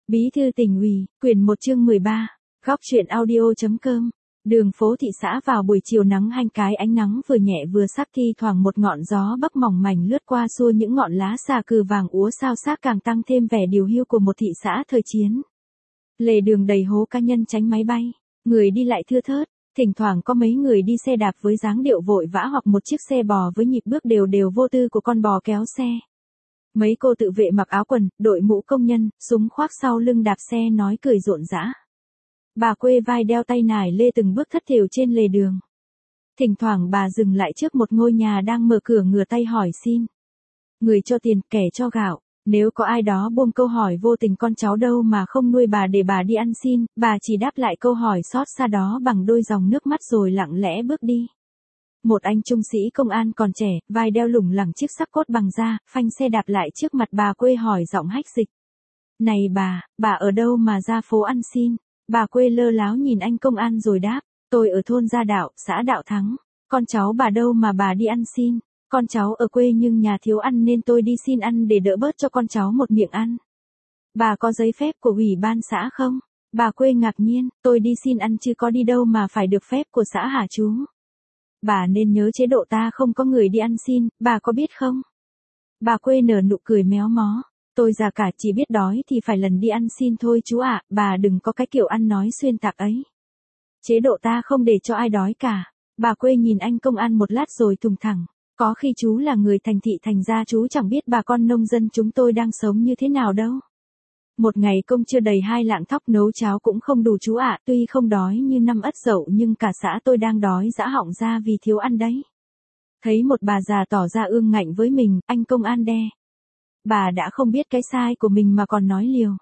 Bí thư tỉnh ủy, quyển 1 chương 13, góc truyện audio.com. Đường phố thị xã vào buổi chiều nắng hanh, cái ánh nắng vừa nhẹ vừa sắc, thi thoảng một ngọn gió bắc mỏng mảnh lướt qua xua những ngọn lá xà cừ vàng úa xao xác, càng tăng thêm vẻ điều hiu của một thị xã thời chiến. Lề đường đầy hố cá nhân tránh máy bay, người đi lại thưa thớt, thỉnh thoảng có mấy người đi xe đạp với dáng điệu vội vã hoặc một chiếc xe bò với nhịp bước đều đều vô tư của con bò kéo xe. Mấy cô tự vệ mặc áo quần, đội mũ công nhân, súng khoác sau lưng đạp xe nói cười rộn rã. Bà quê vai đeo tay nải lê từng bước thất thểu trên lề đường. Thỉnh thoảng bà dừng lại trước một ngôi nhà đang mở cửa, ngửa tay hỏi xin. Người cho tiền, kẻ cho gạo. Nếu có ai đó buông câu hỏi vô tình con cháu đâu mà không nuôi bà để bà đi ăn xin, bà chỉ đáp lại câu hỏi xót xa đó bằng đôi dòng nước mắt rồi lặng lẽ bước đi. Một anh trung sĩ công an còn trẻ, vai đeo lủng lẳng chiếc sắc cốt bằng da, phanh xe đạp lại trước mặt bà quê hỏi giọng hách dịch. Này bà ở đâu mà ra phố ăn xin? Bà quê lơ láo nhìn anh công an rồi đáp, tôi ở thôn Gia Đạo, xã Đạo Thắng. Con cháu bà đâu mà bà đi ăn xin? Con cháu ở quê nhưng nhà thiếu ăn nên tôi đi xin ăn để đỡ bớt cho con cháu một miệng ăn. Bà có giấy phép của ủy ban xã không? Bà quê ngạc nhiên, tôi đi xin ăn chứ có đi đâu mà phải được phép của xã hả chú? Bà nên nhớ chế độ ta không có người đi ăn xin, bà có biết không? Bà quê nở nụ cười méo mó. Tôi già cả chỉ biết đói thì phải lần đi ăn xin thôi chú ạ, bà đừng có cái kiểu ăn nói xuyên tạc ấy. Chế độ ta không để cho ai đói cả. Bà quê nhìn anh công an một lát rồi thùng thẳng. Có khi chú là người thành thị thành ra chú chẳng biết bà con nông dân chúng tôi đang sống như thế nào đâu. Một ngày công chưa đầy 2 lạng thóc nấu cháo cũng không đủ chú ạ, tuy không đói như năm Ất Dậu nhưng cả xã tôi đang đói dã họng ra vì thiếu ăn đấy. Thấy một bà già tỏ ra ương ngạnh với mình, anh công an đe. Bà đã không biết cái sai của mình mà còn nói liều.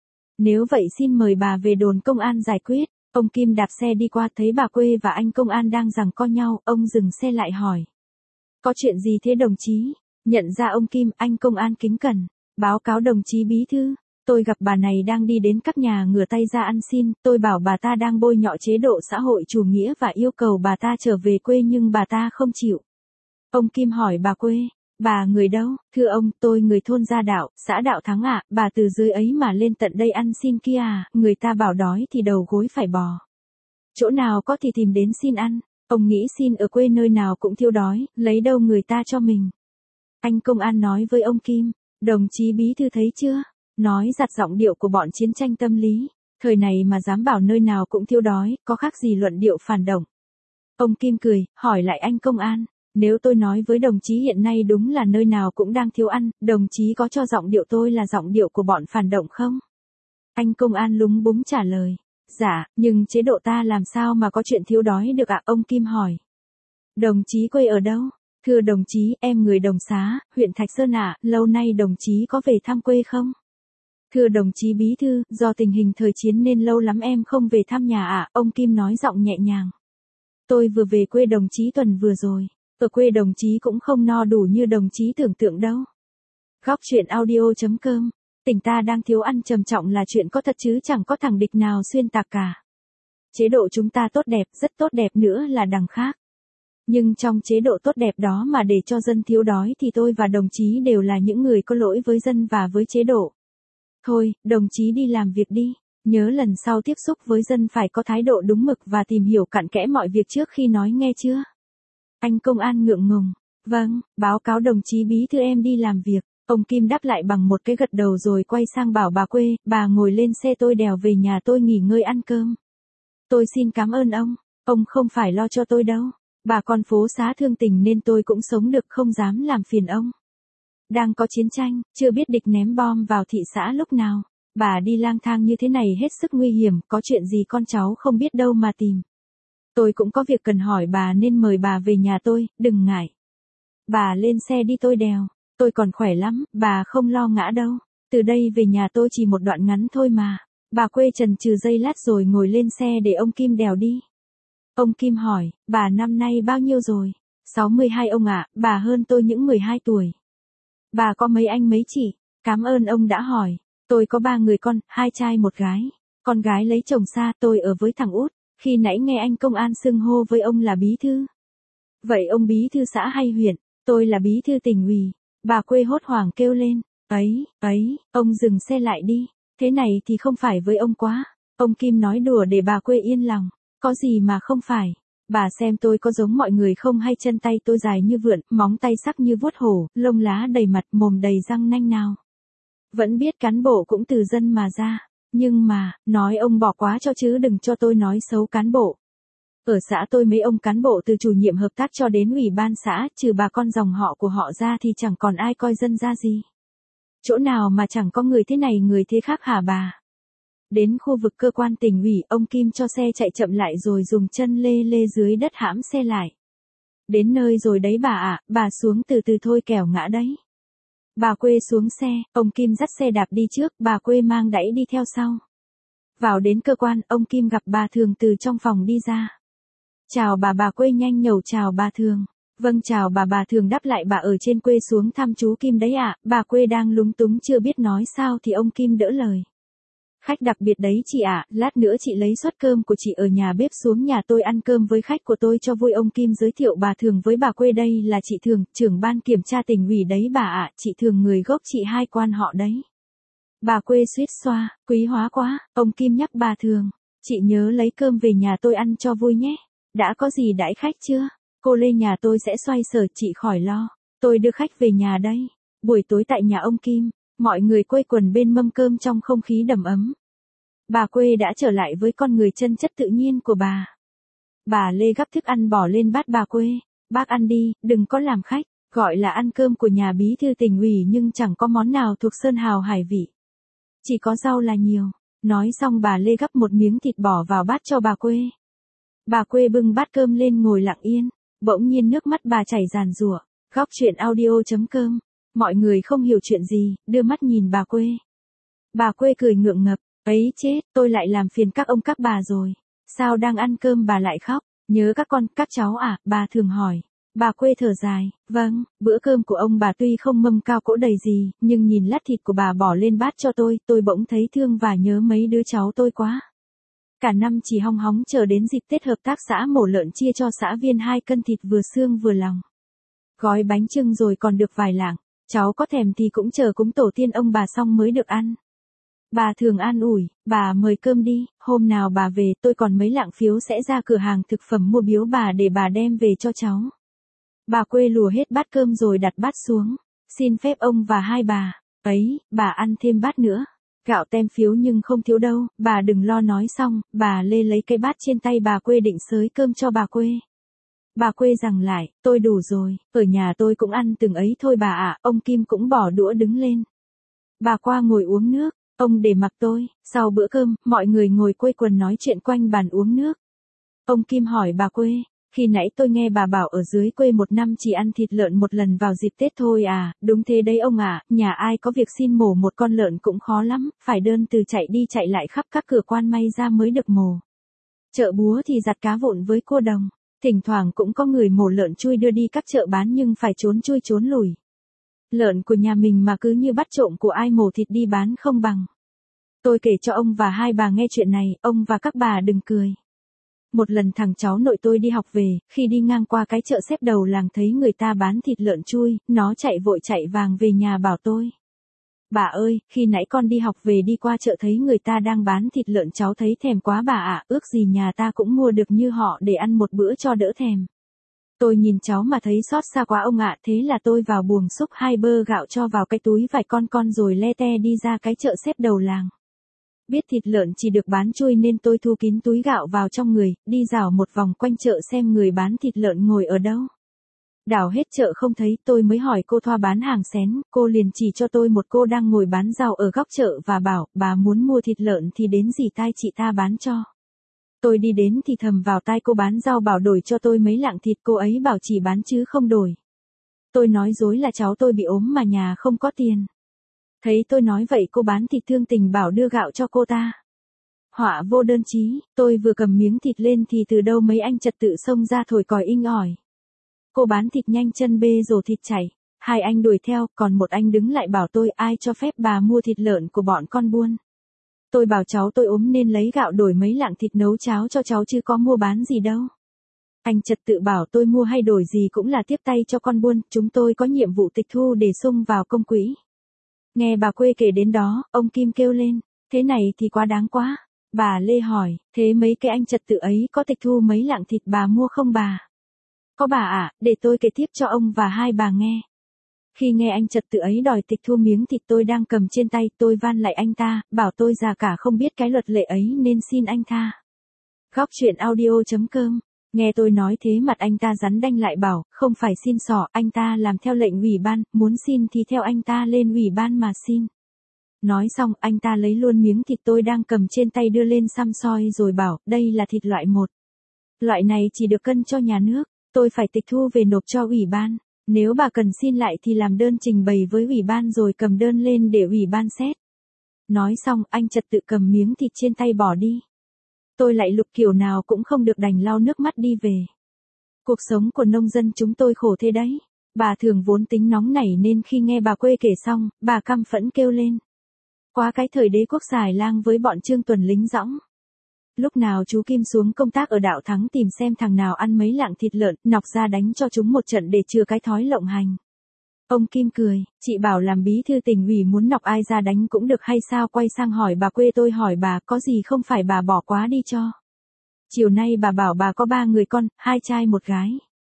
Nếu vậy xin mời bà về đồn công an giải quyết. Ông Kim đạp xe đi qua thấy bà quê và anh công an đang giằng co nhau, ông dừng xe lại hỏi. Có chuyện gì thế đồng chí? Nhận ra ông Kim, anh công an kính cẩn. Báo cáo đồng chí bí thư. Tôi gặp bà này đang đi đến các nhà ngửa tay ra ăn xin, tôi bảo bà ta đang bôi nhọ chế độ xã hội chủ nghĩa và yêu cầu bà ta trở về quê nhưng bà ta không chịu. Ông Kim hỏi bà quê, bà người đâu? Thưa ông, tôi người thôn Gia Đạo, xã Đạo Thắng ạ, bà từ dưới ấy mà lên tận đây ăn xin kia à, người ta bảo đói thì đầu gối phải bò. Chỗ nào có thì tìm đến xin ăn, ông nghĩ xin ở quê nơi nào cũng thiếu đói, lấy đâu người ta cho mình. Anh công an nói với ông Kim, đồng chí bí thư thấy chưa? Nói giặt giọng điệu của bọn chiến tranh tâm lý, thời này mà dám bảo nơi nào cũng thiếu đói, có khác gì luận điệu phản động. Ông Kim cười, hỏi lại anh công an, nếu tôi nói với đồng chí hiện nay đúng là nơi nào cũng đang thiếu ăn, đồng chí có cho giọng điệu tôi là giọng điệu của bọn phản động không? Anh công an lúng búng trả lời, dạ, nhưng chế độ ta làm sao mà có chuyện thiếu đói được ạ? Ông Kim hỏi. Đồng chí quê ở đâu? Thưa đồng chí, em người Đồng Xá, huyện Thạch Sơn ạ, lâu nay đồng chí có về thăm quê không? Thưa đồng chí bí thư, do tình hình thời chiến nên lâu lắm em không về thăm nhà ạ, ông Kim nói giọng nhẹ nhàng. Tôi vừa về quê đồng chí tuần vừa rồi, ở quê đồng chí cũng không no đủ như đồng chí tưởng tượng đâu. Góc truyện audio.com, tỉnh ta đang thiếu ăn trầm trọng là chuyện có thật chứ chẳng có thằng địch nào xuyên tạc cả. Chế độ chúng ta tốt đẹp, rất tốt đẹp nữa là đằng khác. Nhưng trong chế độ tốt đẹp đó mà để cho dân thiếu đói thì tôi và đồng chí đều là những người có lỗi với dân và với chế độ. Thôi, đồng chí đi làm việc đi, nhớ lần sau tiếp xúc với dân phải có thái độ đúng mực và tìm hiểu cặn kẽ mọi việc trước khi nói nghe chưa? Anh công an ngượng ngùng, vâng, báo cáo đồng chí bí thư em đi làm việc. Ông Kim đáp lại bằng một cái gật đầu rồi quay sang bảo bà quê, bà ngồi lên xe tôi đèo về nhà tôi nghỉ ngơi ăn cơm. Tôi xin cảm ơn ông không phải lo cho tôi đâu. Bà con phố xá thương tình nên tôi cũng sống được, không dám làm phiền ông. Đang có chiến tranh, chưa biết địch ném bom vào thị xã lúc nào. Bà đi lang thang như thế này hết sức nguy hiểm, có chuyện gì con cháu không biết đâu mà tìm. Tôi cũng có việc cần hỏi bà nên mời bà về nhà tôi, đừng ngại. Bà lên xe đi tôi đèo, tôi còn khỏe lắm, bà không lo ngã đâu. Từ đây về nhà tôi chỉ một đoạn ngắn thôi mà. Bà quê chần chừ giây lát rồi ngồi lên xe để ông Kim đèo đi. Ông Kim hỏi, bà năm nay bao nhiêu rồi? 62 ông ạ, bà hơn tôi những 12 tuổi. Bà có mấy anh mấy chị? Cảm ơn ông đã hỏi. Tôi có 3 người con, 2 trai 1 gái. Con gái lấy chồng xa, tôi ở với thằng út. Khi nãy nghe anh công an xưng hô với ông là bí thư. Vậy ông bí thư xã hay huyện? Tôi là bí thư tỉnh ủy. Bà quê hốt hoảng kêu lên. Ấy, ông dừng xe lại đi. Thế này thì không phải với ông quá. Ông Kim nói đùa để bà quê yên lòng. Có gì mà không phải. Bà xem tôi có giống mọi người không hay chân tay tôi dài như vượn, móng tay sắc như vuốt hổ, lông lá đầy mặt, mồm đầy răng nanh nào. Vẫn biết cán bộ cũng từ dân mà ra. Nhưng mà, nói ông bỏ quá cho chứ đừng cho tôi nói xấu cán bộ. Ở xã tôi mấy ông cán bộ từ chủ nhiệm hợp tác cho đến ủy ban xã, trừ bà con dòng họ của họ ra thì chẳng còn ai coi dân ra gì. Chỗ nào mà chẳng có người thế này người thế khác hả bà? Đến khu vực cơ quan tỉnh ủy, ông Kim cho xe chạy chậm lại rồi dùng chân lê lê dưới đất hãm xe lại. Đến nơi rồi đấy bà ạ, bà xuống từ từ thôi kẻo ngã đấy. Bà quê xuống xe, ông Kim dắt xe đạp đi trước, bà quê mang đẩy đi theo sau. Vào đến cơ quan, ông Kim gặp bà Thường từ trong phòng đi ra. Chào bà quê nhanh nhẩu chào bà Thường. Vâng chào bà Thường đáp lại bà ở trên quê xuống thăm chú Kim đấy ạ, bà quê đang lúng túng chưa biết nói sao thì ông Kim đỡ lời. Khách đặc biệt đấy chị ạ, lát nữa chị lấy suất cơm của chị ở nhà bếp xuống nhà tôi ăn cơm với khách của tôi cho vui. Ông Kim giới thiệu bà Thường với bà quê đây là chị Thường, trưởng ban kiểm tra tỉnh ủy đấy bà ạ, chị Thường người gốc chị hai quan họ đấy. Bà quê suýt xoa, quý hóa quá, ông Kim nhắc bà Thường, chị nhớ lấy cơm về nhà tôi ăn cho vui nhé. Đã có gì đãi khách chưa? Cô Lê nhà tôi sẽ xoay sở chị khỏi lo, tôi đưa khách về nhà đây. Buổi tối tại nhà ông Kim, mọi người quây quần bên mâm cơm trong không khí đầm ấm. Bà quê đã trở lại với con người chân chất tự nhiên của bà. Bà Lê gắp thức ăn bỏ lên bát bà quê. Bác ăn đi, đừng có làm khách, gọi là ăn cơm của nhà bí thư tỉnh ủy nhưng chẳng có món nào thuộc sơn hào hải vị. Chỉ có rau là nhiều. Nói xong bà Lê gắp một miếng thịt bỏ vào bát cho bà quê. Bà quê bưng bát cơm lên ngồi lặng yên, bỗng nhiên nước mắt bà chảy ràn rụa. Góc chuyện audio.com. Mọi người không hiểu chuyện gì, đưa mắt nhìn bà quê. Bà quê cười ngượng ngập, ấy chết, tôi lại làm phiền các ông các bà rồi. Sao đang ăn cơm bà lại khóc, nhớ các con, các cháu à, bà Thường hỏi. Bà quê thở dài, vâng, bữa cơm của ông bà tuy không mâm cao cỗ đầy gì, nhưng nhìn lát thịt của bà bỏ lên bát cho tôi bỗng thấy thương và nhớ mấy đứa cháu tôi quá. Cả năm chỉ hong hóng chờ đến dịp Tết hợp tác xã mổ lợn chia cho xã viên 2 cân thịt vừa xương vừa lòng. Gói bánh chưng rồi còn được vài lạng, cháu có thèm thì cũng chờ cúng tổ tiên ông bà xong mới được ăn. Bà Thường an ủi, bà mời cơm đi, hôm nào bà về tôi còn mấy lạng phiếu sẽ ra cửa hàng thực phẩm mua biếu bà để bà đem về cho cháu. Bà quê lùa hết bát cơm rồi đặt bát xuống, xin phép ông và hai bà, ấy, bà ăn thêm bát nữa. Gạo tem phiếu nhưng không thiếu đâu, bà đừng lo. Nói xong, bà Lê lấy cái bát trên tay bà quê định xới cơm cho bà quê. Bà quê rằng lại, tôi đủ rồi, ở nhà tôi cũng ăn từng ấy thôi bà ạ. Ông Kim cũng bỏ đũa đứng lên. Bà qua ngồi uống nước, ông để mặc tôi. Sau bữa cơm, mọi người ngồi quây quần nói chuyện quanh bàn uống nước. Ông Kim hỏi bà quê, khi nãy tôi nghe bà bảo ở dưới quê một năm chỉ ăn thịt lợn một lần vào dịp Tết thôi à, đúng thế đấy ông ạ, nhà ai có việc xin mổ một con lợn cũng khó lắm, phải đơn từ chạy đi chạy lại khắp các cửa quan may ra mới được mổ. Chợ búa thì giặt cá vụn với cua đồng, thỉnh thoảng cũng có người mổ lợn chui đưa đi các chợ bán nhưng phải trốn chui trốn lùi. Lợn của nhà mình mà cứ như bắt trộm của ai mổ thịt đi bán không bằng. Tôi kể cho ông và hai bà nghe chuyện này, ông và các bà đừng cười. Một lần thằng cháu nội tôi đi học về, khi đi ngang qua cái chợ xếp đầu làng thấy người ta bán thịt lợn chui, nó chạy vội chạy vàng về nhà bảo tôi. Bà ơi, khi nãy con đi học về đi qua chợ thấy người ta đang bán thịt lợn cháu thấy thèm quá bà ạ, ước gì nhà ta cũng mua được như họ để ăn một bữa cho đỡ thèm. Tôi nhìn cháu mà thấy xót xa quá ông ạ, thế là tôi vào buồng xúc 2 bơ gạo cho vào cái túi vài con rồi le te đi ra cái chợ xếp đầu làng. Biết thịt lợn chỉ được bán chui nên tôi thu kín túi gạo vào trong người, đi dạo một vòng quanh chợ xem người bán thịt lợn ngồi ở đâu. Đảo hết chợ không thấy, tôi mới hỏi cô thoa bán hàng xén, cô liền chỉ cho tôi một cô đang ngồi bán rau ở góc chợ và bảo, bà muốn mua thịt lợn thì đến dì tai chị ta bán cho. Tôi đi đến thì thầm vào tai cô bán rau bảo đổi cho tôi mấy lạng thịt, cô ấy bảo chỉ bán chứ không đổi. Tôi nói dối là cháu tôi bị ốm mà nhà không có tiền. Thấy tôi nói vậy cô bán thịt thương tình bảo đưa gạo cho cô ta. Họa vô đơn chí, tôi vừa cầm miếng thịt lên thì từ đâu mấy anh trật tự xông ra thổi còi inh ỏi. Cô bán thịt nhanh chân bê rổ thịt chảy, 2 anh đuổi theo, còn một anh đứng lại bảo tôi ai cho phép bà mua thịt lợn của bọn con buôn. Tôi bảo cháu tôi ốm nên lấy gạo đổi mấy lạng thịt nấu cháo cho cháu chứ có mua bán gì đâu. Anh trật tự bảo tôi mua hay đổi gì cũng là tiếp tay cho con buôn, chúng tôi có nhiệm vụ tịch thu để xung vào công quỹ. Nghe bà quê kể đến đó, ông Kim kêu lên, Thế này thì quá đáng quá. Bà Lê hỏi, thế mấy cái anh trật tự ấy có tịch thu mấy lạng thịt bà mua không bà? Có bà ạ, để tôi kể tiếp cho ông và hai bà nghe. Khi nghe anh trật tự ấy đòi tịch thu miếng thịt tôi đang cầm trên tay, tôi van lại anh ta, bảo tôi già cả không biết cái luật lệ ấy nên xin anh tha. Góc truyện audio.com. Nghe tôi nói thế mặt anh ta rắn đanh lại bảo, không phải xin xỏ, anh ta làm theo lệnh ủy ban, muốn xin thì theo anh ta lên ủy ban mà xin. Nói xong, anh ta lấy luôn miếng thịt tôi đang cầm trên tay đưa lên xăm soi rồi bảo, đây là thịt loại 1. Loại này chỉ được cân cho nhà nước, tôi phải tịch thu về nộp cho ủy ban. Nếu bà cần xin lại thì làm đơn trình bày với ủy ban rồi cầm đơn lên để ủy ban xét. Nói xong, anh trật tự cầm miếng thịt trên tay bỏ đi. Tôi lại lục kiểu nào cũng không được đành lau nước mắt đi về. Cuộc sống của nông dân chúng tôi khổ thế đấy. Bà thường vốn tính nóng nảy nên khi nghe bà Quê kể xong, bà căm phẫn kêu lên. Quá cái thời đế quốc xài lang với bọn Trương Tuần lính dõng. Lúc nào chú Kim xuống công tác ở Đạo Thắng tìm xem thằng nào ăn mấy lạng thịt lợn, nọc ra đánh cho chúng một trận để chừa cái thói lộng hành. Ông Kim cười, chị bảo làm bí thư tỉnh ủy muốn nọc ai ra đánh cũng được hay sao, quay sang hỏi bà Quê, tôi hỏi bà có gì không phải bà bỏ quá đi cho. Chiều nay bà bảo bà có 3 người con, 2 trai 1 gái.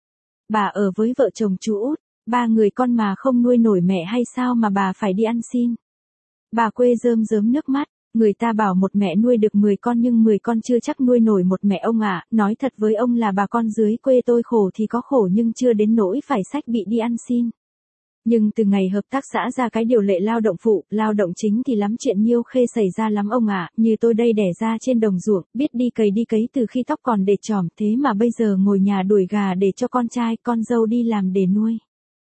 Bà ở với vợ chồng chú Út, 3 người con mà không nuôi nổi mẹ hay sao mà bà phải đi ăn xin. Bà Quê rơm rớm nước mắt. Người ta bảo một mẹ nuôi được 10 con nhưng 10 con chưa chắc nuôi nổi một mẹ ông ạ. Nói thật với ông là bà con dưới quê tôi khổ thì có khổ nhưng chưa đến nỗi phải xách bị đi ăn xin. Nhưng từ ngày hợp tác xã ra cái điều lệ lao động phụ, lao động chính thì lắm chuyện nhiêu khê xảy ra lắm ông ạ. Như tôi đây đẻ ra trên đồng ruộng, biết đi cấy từ khi tóc còn để tròm, thế mà bây giờ ngồi nhà đuổi gà để cho con trai, con dâu đi làm để nuôi.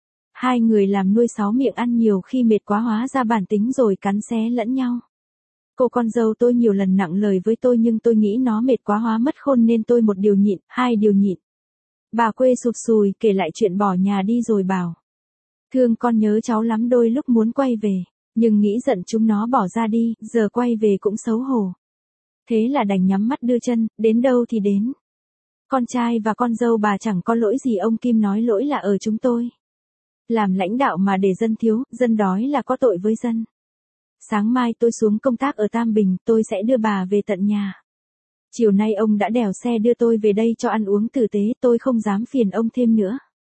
2 người làm nuôi 6 miệng ăn nhiều khi mệt quá hóa ra bản tính rồi cắn xé lẫn nhau. Cô con dâu tôi nhiều lần nặng lời với tôi nhưng tôi nghĩ nó mệt quá hóa mất khôn nên tôi 1 điều nhịn, 2 điều nhịn. Bà Quê sụp sùi kể lại chuyện bỏ nhà đi rồi bảo. Thương con nhớ cháu lắm, đôi lúc muốn quay về, nhưng nghĩ giận chúng nó bỏ ra đi, giờ quay về cũng xấu hổ. Thế là đành nhắm mắt đưa chân, đến đâu thì đến. Con trai và con dâu bà chẳng có lỗi gì, ông Kim nói lỗi là ở chúng tôi. Làm lãnh đạo mà để dân thiếu, dân đói là có tội với dân. Sáng mai tôi xuống công tác ở Tam Bình, tôi sẽ đưa bà về tận nhà. Chiều nay ông đã đèo xe đưa tôi về đây cho ăn uống tử tế, tôi không dám phiền ông thêm nữa.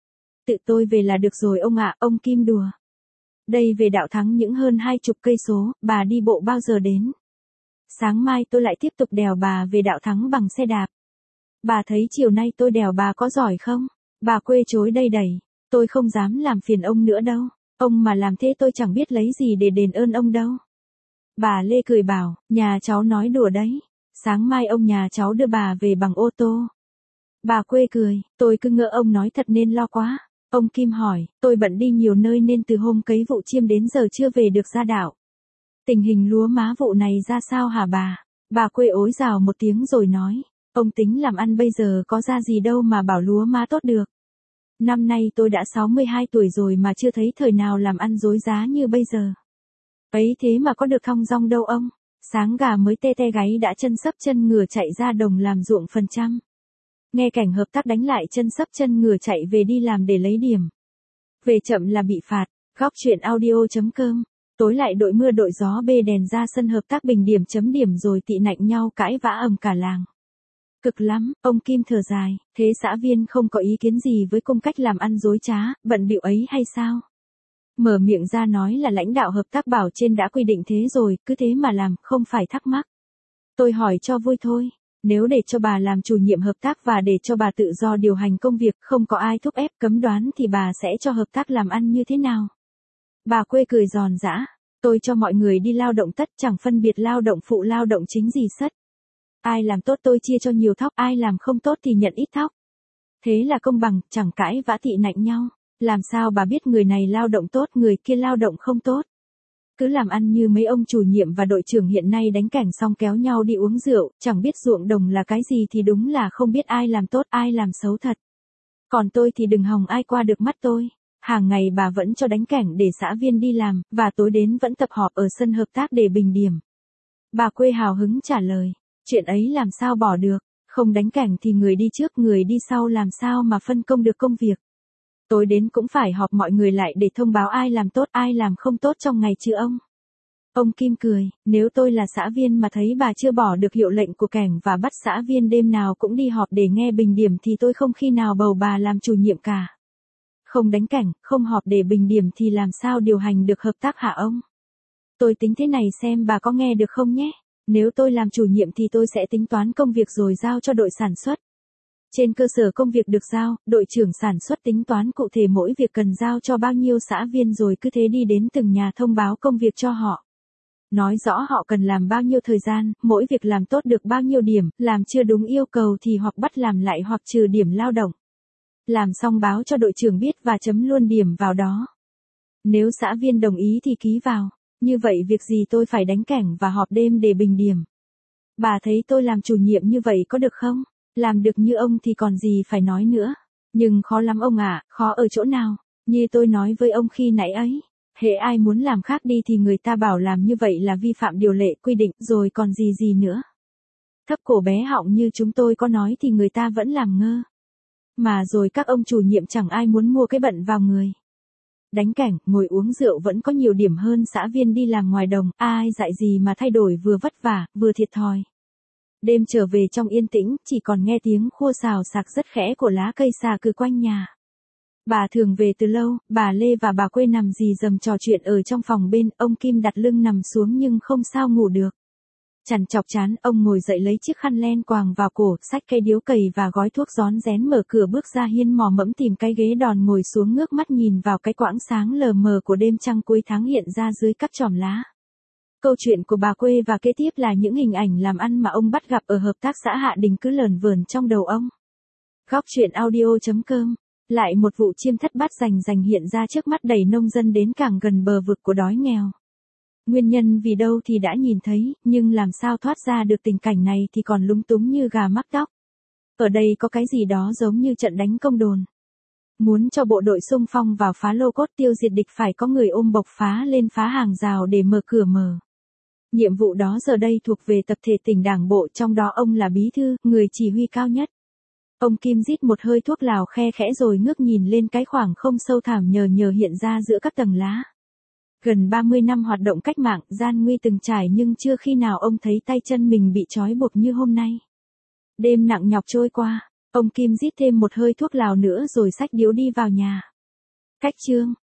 Tự tôi về là được rồi ông ạ, ông Kim đùa. Đây về Đạo Thắng những hơn 20 cây số, bà đi bộ bao giờ đến? Sáng mai tôi lại tiếp tục đèo bà về Đạo Thắng bằng xe đạp. Bà thấy chiều nay tôi đèo bà có giỏi không? Bà Quê chối đây đẩy, tôi không dám làm phiền ông nữa đâu. Ông mà làm thế tôi chẳng biết lấy gì để đền ơn ông đâu. Bà Lê cười bảo, nhà cháu nói đùa đấy. Sáng mai ông nhà cháu đưa bà về bằng ô tô. Bà Quê cười, tôi cứ ngỡ ông nói thật nên lo quá. Ông Kim hỏi, tôi bận đi nhiều nơi nên từ hôm cấy vụ chiêm đến giờ chưa về được ra đảo. Tình hình lúa má vụ này ra sao hả bà? Bà Quê ối rào một tiếng rồi nói, ông tính làm ăn bây giờ có ra gì đâu mà bảo lúa má tốt được. Năm nay tôi đã 62 tuổi rồi mà chưa thấy thời nào làm ăn dối giá như bây giờ. Ấy thế mà có được thong dong đâu ông. Sáng gà mới tê tê gáy đã chân sấp chân ngửa chạy ra đồng làm ruộng phần trăm. Nghe cảnh hợp tác đánh lại chân sấp chân ngửa chạy về đi làm để lấy điểm. Về chậm là bị phạt. Góc truyện audio.com. Tối lại đội mưa đội gió bê đèn ra sân hợp tác Bình Điểm chấm điểm rồi tị nạnh nhau cãi vã ầm cả làng. Cực lắm, ông Kim thở dài, thế xã viên không có ý kiến gì với cung cách làm ăn dối trá, bận bịu ấy hay sao? Mở miệng ra nói là lãnh đạo hợp tác bảo trên đã quy định thế rồi, cứ thế mà làm, không phải thắc mắc. Tôi hỏi cho vui thôi, nếu để cho bà làm chủ nhiệm hợp tác và để cho bà tự do điều hành công việc, không có ai thúc ép cấm đoán thì bà sẽ cho hợp tác làm ăn như thế nào? Bà Quê cười giòn giã, tôi cho mọi người đi lao động tất, chẳng phân biệt lao động phụ lao động chính gì sất. Ai làm tốt tôi chia cho nhiều thóc, ai làm không tốt thì nhận ít thóc. Thế là công bằng, chẳng cãi vã tị nạnh nhau. Làm sao bà biết người này lao động tốt, người kia lao động không tốt? Cứ làm ăn như mấy ông chủ nhiệm và đội trưởng hiện nay đánh cảnh xong kéo nhau đi uống rượu, chẳng biết ruộng đồng là cái gì thì đúng là không biết ai làm tốt, ai làm xấu thật. Còn tôi thì đừng hòng ai qua được mắt tôi. Hàng ngày bà vẫn cho đánh cảnh để xã viên đi làm, và tối đến vẫn tập họp ở sân hợp tác để bình điểm. Bà Quê hào hứng trả lời, chuyện ấy làm sao bỏ được, không đánh cảnh thì người đi trước người đi sau làm sao mà phân công được công việc. Tối đến cũng phải họp mọi người lại để thông báo ai làm tốt ai làm không tốt trong ngày chứ ông. Ông Kim cười, nếu tôi là xã viên mà thấy bà chưa bỏ được hiệu lệnh của cảnh và bắt xã viên đêm nào cũng đi họp để nghe bình điểm thì tôi không khi nào bầu bà làm chủ nhiệm cả. Không đánh cảnh, không họp để bình điểm thì làm sao điều hành được hợp tác hả ông? Tôi tính thế này xem bà có nghe được không nhé. Nếu tôi làm chủ nhiệm thì tôi sẽ tính toán công việc rồi giao cho đội sản xuất. Trên cơ sở công việc được giao, đội trưởng sản xuất tính toán cụ thể mỗi việc cần giao cho bao nhiêu xã viên rồi cứ thế đi đến từng nhà thông báo công việc cho họ. Nói rõ họ cần làm bao nhiêu thời gian, mỗi việc làm tốt được bao nhiêu điểm, làm chưa đúng yêu cầu thì hoặc bắt làm lại hoặc trừ điểm lao động. Làm xong báo cho đội trưởng biết và chấm luôn điểm vào đó. Nếu xã viên đồng ý thì ký vào. Như vậy việc gì tôi phải đánh cảnh và họp đêm để bình điểm. Bà thấy tôi làm chủ nhiệm như vậy có được không? Làm được như ông thì còn gì phải nói nữa. Nhưng khó lắm ông ạ, khó ở chỗ nào? Như tôi nói với ông khi nãy ấy. Hễ ai muốn làm khác đi thì người ta bảo làm như vậy là vi phạm điều lệ quy định rồi còn gì gì nữa. Thấp cổ bé họng như chúng tôi có nói thì người ta vẫn làm ngơ. Mà rồi các ông chủ nhiệm chẳng ai muốn mua cái bận vào người. Đánh cảnh, ngồi uống rượu vẫn có nhiều điểm hơn xã viên đi làm ngoài đồng, ai dạy gì mà thay đổi vừa vất vả, vừa thiệt thòi. Đêm trở về trong yên tĩnh, chỉ còn nghe tiếng khua xào xạc rất khẽ của lá cây xà cừ quanh nhà. Bà thường về từ lâu, bà Lê và bà Quê nằm rì rầm trò chuyện ở trong phòng bên, ông Kim đặt lưng nằm xuống nhưng không sao ngủ được. Chằn chọc chán, ông ngồi dậy lấy chiếc khăn len quàng vào cổ, xách cây điếu cày và gói thuốc rón rén mở cửa bước ra hiên mò mẫm tìm cái ghế đòn ngồi xuống ngước mắt nhìn vào cái quãng sáng lờ mờ của đêm trăng cuối tháng hiện ra dưới các chòm lá. Câu chuyện của bà Quê và kế tiếp là những hình ảnh làm ăn mà ông bắt gặp ở hợp tác xã Hạ Đình cứ lởn vởn trong đầu ông. Góc truyện audio.com. Lại một vụ chiêm thất bát rành hiện ra trước mắt đẩy nông dân đến càng gần bờ vực của đói nghèo. Nguyên nhân vì đâu thì đã nhìn thấy, nhưng làm sao thoát ra được tình cảnh này thì còn lúng túng như gà mắc tóc. Ở đây có cái gì đó giống như trận đánh công đồn. Muốn cho bộ đội xung phong vào phá lô cốt tiêu diệt địch phải có người ôm bộc phá lên phá hàng rào để mở cửa mở. Nhiệm vụ đó giờ đây thuộc về tập thể tỉnh đảng bộ, trong đó ông là bí thư, người chỉ huy cao nhất. Ông Kim rít một hơi thuốc lào khe khẽ rồi ngước nhìn lên cái khoảng không sâu thẳm nhờ hiện ra giữa các tầng lá. Gần 30 năm hoạt động cách mạng, gian nguy từng trải nhưng chưa khi nào ông thấy tay chân mình bị trói buộc như hôm nay. Đêm nặng nhọc trôi qua, ông Kim rít thêm một hơi thuốc lào nữa rồi xách điếu đi vào nhà. Cách chương